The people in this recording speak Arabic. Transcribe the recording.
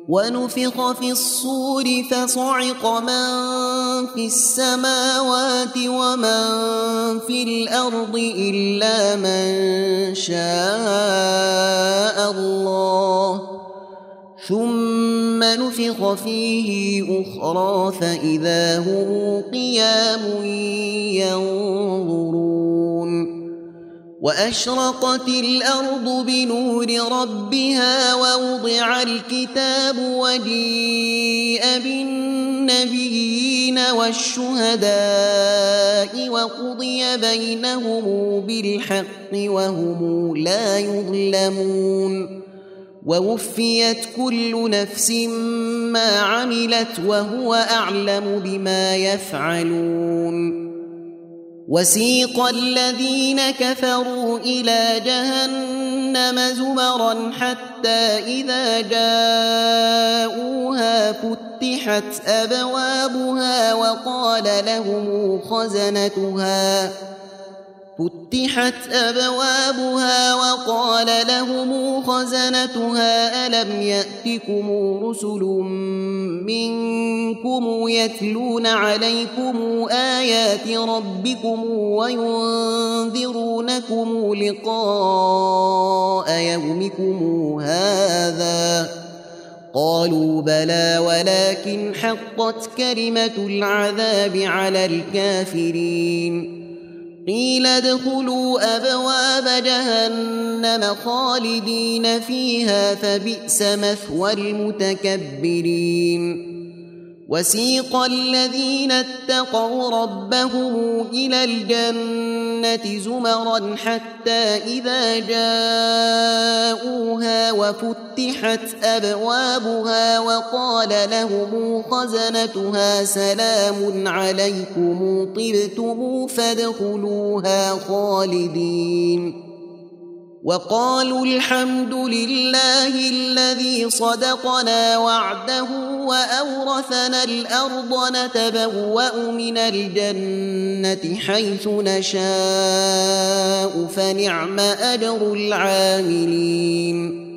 ونفخ في الصور فصعق من في السماوات ومن في الأرض إلا من شاء الله ثم نفخ فيه أخرى فإذا هم قيام ينظرون وأشرقت الأرض بنور ربها ووضع الكتاب وجيء بالنبيين والشهداء وقضي بينهم بالحق وهم لا يظلمون ووفيت كل نفس ما عملت وهو أعلم بما يفعلون وسيق الذين كفروا إلى جهنم زمرا حتى إذا جاءوها فتحت أبوابها وقال لهم خزنتها ألم يأتكم رسل منكم يتلون عليكم آيات ربكم وينذرونكم لقاء يومكم هذا قالوا بلى ولكن حقت كلمة العذاب على الكافرين قيل ادخلوا أبواب جهنم خالدين فيها فبئس مثوى المتكبرين وسيق الذين اتقوا ربهم إلى الجنة زمرا حتى إذا جاءوها وفتحت أبوابها وقال لهم خزنتها سلام عليكم طبتم فادخلوها خالدين وقالوا الحمد لله الذي صدقنا وعده وأورثنا الأرض نتبوأ من الجنة حيث نشاء فنعم أجر العاملين